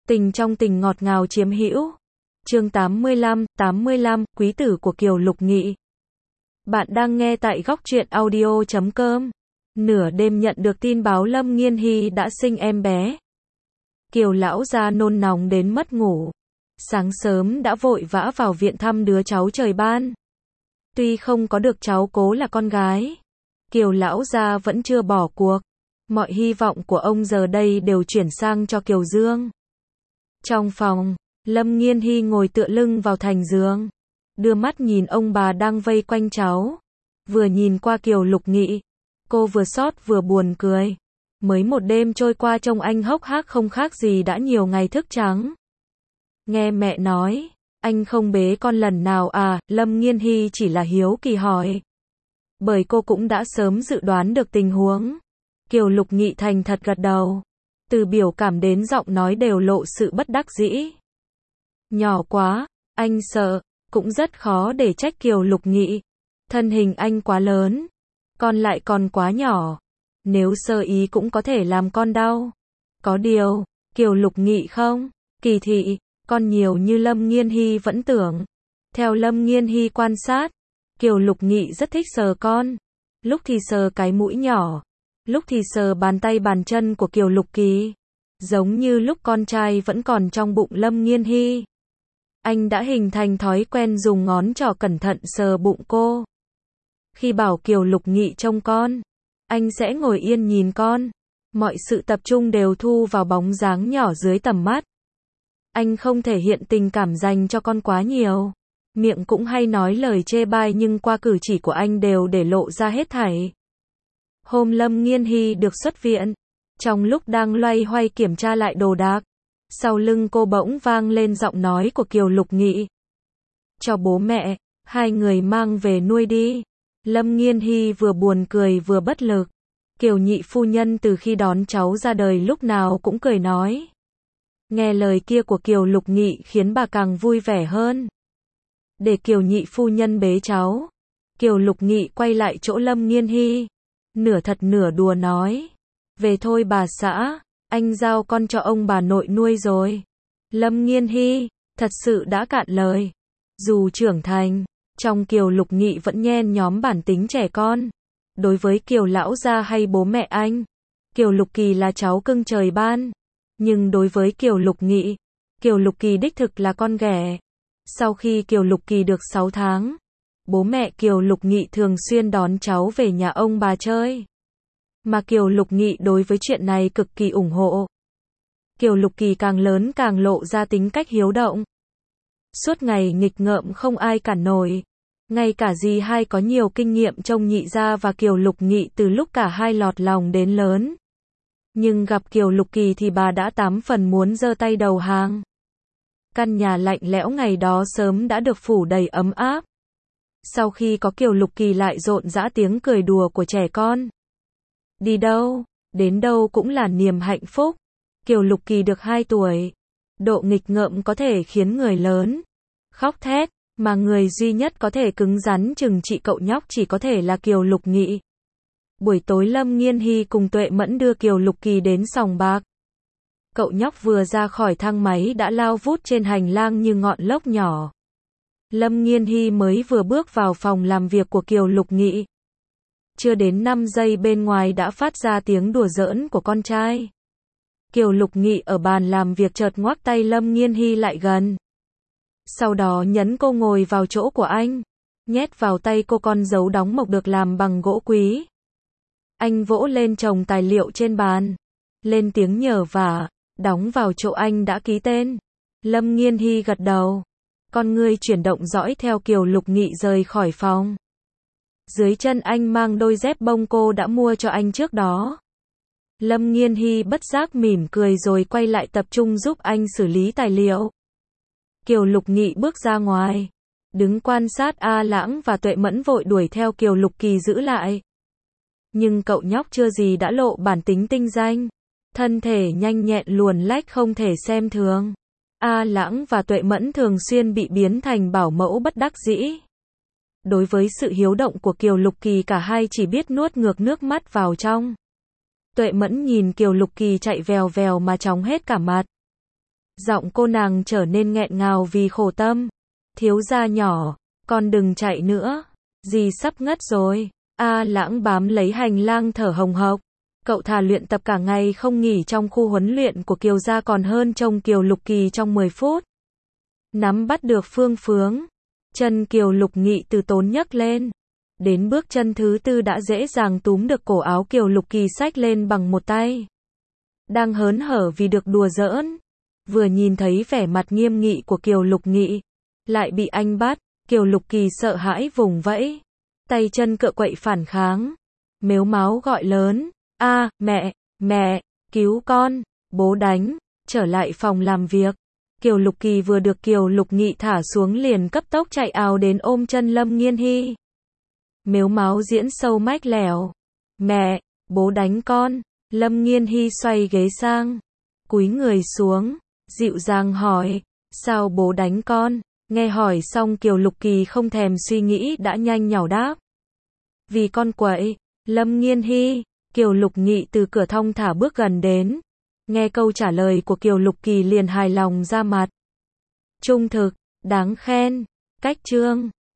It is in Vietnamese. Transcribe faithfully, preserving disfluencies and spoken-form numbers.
Tình trong tình ngọt ngào chiếm hữu. Chương tám mươi lăm, tám mươi lăm, quý tử của Kiều Lục Nghị. Bạn đang nghe tại góc truyện audio chấm com. Nửa đêm nhận được tin báo Lâm Nghiên Hy đã sinh em bé. Kiều lão gia nôn nóng đến mất ngủ. Sáng sớm đã vội vã vào viện thăm đứa cháu trời ban. Tuy không có được cháu cố là con gái, Kiều lão gia vẫn chưa bỏ cuộc. Mọi hy vọng của ông giờ đây đều chuyển sang cho Kiều Dương. Trong phòng, Lâm Nghiên Hy ngồi tựa lưng vào thành giường, đưa mắt nhìn ông bà đang vây quanh cháu. Vừa nhìn qua Kiều Lục Nghị, cô vừa xót vừa buồn cười. Mới một đêm trôi qua trông anh hốc hác không khác gì đã nhiều ngày thức trắng. Nghe mẹ nói, anh không bế con lần nào à? Lâm Nghiên Hy chỉ là hiếu kỳ hỏi. Bởi cô cũng đã sớm dự đoán được tình huống. Kiều Lục Nghị thành thật gật đầu. Từ biểu cảm đến giọng nói đều lộ sự bất đắc dĩ. Nhỏ quá, anh sợ, cũng rất khó để trách Kiều Lục Nghị. Thân hình anh quá lớn, con lại còn quá nhỏ. Nếu sơ ý cũng có thể làm con đau. Có điều, Kiều Lục Nghị không kỳ thị con nhiều như Lâm Nghiên Hy vẫn tưởng. Theo Lâm Nghiên Hy quan sát, Kiều Lục Nghị rất thích sờ con. Lúc thì sờ cái mũi nhỏ, lúc thì sờ bàn tay bàn chân của Kiều Lục Kỳ. Giống như lúc con trai vẫn còn trong bụng Lâm Nghiên Hy. Anh đã hình thành thói quen dùng ngón trỏ cẩn thận sờ bụng cô. Khi bảo Kiều Lục Nghị trông con, anh sẽ ngồi yên nhìn con. Mọi sự tập trung đều thu vào bóng dáng nhỏ dưới tầm mắt. Anh không thể hiện tình cảm dành cho con quá nhiều. Miệng cũng hay nói lời chê bai nhưng qua cử chỉ của anh đều để lộ ra hết thảy. Hôm Lâm Nghiên Hy được xuất viện, trong lúc đang loay hoay kiểm tra lại đồ đạc, sau lưng cô bỗng vang lên giọng nói của Kiều Lục Nghị. Cho bố mẹ, hai người mang về nuôi đi. Lâm Nghiên Hy vừa buồn cười vừa bất lực. Kiều nhị phu nhân từ khi đón cháu ra đời lúc nào cũng cười nói. Nghe lời kia của Kiều Lục Nghị khiến bà càng vui vẻ hơn. Để Kiều nhị phu nhân bế cháu, Kiều Lục Nghị quay lại chỗ Lâm Nghiên Hy, nửa thật nửa đùa nói. Về thôi bà xã, anh giao con cho ông bà nội nuôi rồi. Lâm Nghiên Hy, thật sự đã cạn lời. Dù trưởng thành, trong Kiều Lục Nghị vẫn nhen nhóm bản tính trẻ con. Đối với Kiều lão gia hay bố mẹ anh, Kiều Lục Kỳ là cháu cưng trời ban. Nhưng đối với Kiều Lục Nghị, Kiều Lục Kỳ đích thực là con ghẻ. Sau khi Kiều Lục Kỳ được sáu tháng, bố mẹ Kiều Lục Nghị thường xuyên đón cháu về nhà ông bà chơi. Mà Kiều Lục Nghị đối với chuyện này cực kỳ ủng hộ. Kiều Lục Kỳ càng lớn càng lộ ra tính cách hiếu động. Suốt ngày nghịch ngợm không ai cản nổi. Ngay cả dì hai có nhiều kinh nghiệm trông nhị gia và Kiều Lục Nghị từ lúc cả hai lọt lòng đến lớn. Nhưng gặp Kiều Lục Kỳ thì bà đã tám phần muốn giơ tay đầu hàng. Căn nhà lạnh lẽo ngày đó sớm đã được phủ đầy ấm áp. Sau khi có Kiều Lục Kỳ lại rộn rã tiếng cười đùa của trẻ con. Đi đâu, đến đâu cũng là niềm hạnh phúc. Kiều Lục Kỳ được hai tuổi. Độ nghịch ngợm có thể khiến người lớn khóc thét, mà người duy nhất có thể cứng rắn trừng trị cậu nhóc chỉ có thể là Kiều Lục Nghị. Buổi tối Lâm Nghiên Hy cùng Tuệ Mẫn đưa Kiều Lục Kỳ đến sòng bạc. Cậu nhóc vừa ra khỏi thang máy đã lao vút trên hành lang như ngọn lốc nhỏ. Lâm Nghiên Hy mới vừa bước vào phòng làm việc của Kiều Lục Nghị. Chưa đến năm giây bên ngoài đã phát ra tiếng đùa giỡn của con trai. Kiều Lục Nghị ở bàn làm việc chợt ngoắc tay Lâm Nghiên Hy lại gần. Sau đó nhấn cô ngồi vào chỗ của anh. Nhét vào tay cô con dấu đóng mộc được làm bằng gỗ quý. Anh vỗ lên chồng tài liệu trên bàn. Lên tiếng nhờ vả, đóng vào chỗ anh đã ký tên. Lâm Nghiên Hy gật đầu. Con ngươi chuyển động dõi theo Kiều Lục Nghị rời khỏi phòng. Dưới chân anh mang đôi dép bông cô đã mua cho anh trước đó. Lâm Nghiên Hy bất giác mỉm cười rồi quay lại tập trung giúp anh xử lý tài liệu. Kiều Lục Nghị bước ra ngoài. Đứng quan sát A Lãng và Tuệ Mẫn vội đuổi theo Kiều Lục Kỳ giữ lại. Nhưng cậu nhóc chưa gì đã lộ bản tính tinh danh. Thân thể nhanh nhẹn luồn lách không thể xem thường. A Lãng và Tuệ Mẫn thường xuyên bị biến thành bảo mẫu bất đắc dĩ. Đối với sự hiếu động của Kiều Lục Kỳ cả hai chỉ biết nuốt ngược nước mắt vào trong. Tuệ Mẫn nhìn Kiều Lục Kỳ chạy vèo vèo mà chóng hết cả mặt. Giọng cô nàng trở nên nghẹn ngào vì khổ tâm. Thiếu gia nhỏ, con đừng chạy nữa. Dì sắp ngất rồi. A Lãng bám lấy hành lang thở hồng hộc. Cậu thà luyện tập cả ngày không nghỉ trong khu huấn luyện của Kiều gia còn hơn trông Kiều Lục Kỳ trong mười phút. Nắm bắt được phương hướng. Chân Kiều Lục Nghị từ tốn nhấc lên. Đến bước chân thứ tư đã dễ dàng túm được cổ áo Kiều Lục Kỳ xách lên bằng một tay. Đang hớn hở vì được đùa giỡn. Vừa nhìn thấy vẻ mặt nghiêm nghị của Kiều Lục Nghị. Lại bị anh bắt. Kiều Lục Kỳ sợ hãi vùng vẫy. Tay chân cựa quậy phản kháng. Mếu máo gọi lớn. A, mẹ, mẹ, cứu con, bố đánh. Trở lại phòng làm việc. Kiều Lục Kỳ vừa được Kiều Lục Nghị thả xuống liền cấp tốc chạy ào đến ôm chân Lâm Nghiên Hy. Mếu máo diễn sâu mách lẻo. Mẹ, bố đánh con. Lâm Nghiên Hy xoay ghế sang. Cúi người xuống. Dịu dàng hỏi. Sao bố đánh con? Nghe hỏi xong Kiều Lục Kỳ không thèm suy nghĩ đã nhanh nhảu đáp. Vì con quậy. Lâm Nghiên Hy. Kiều Lục Nghị từ cửa thong thả bước gần đến. Nghe câu trả lời của Kiều Lục Kỳ liền hài lòng ra mặt. Trung thực, đáng khen, cách chương.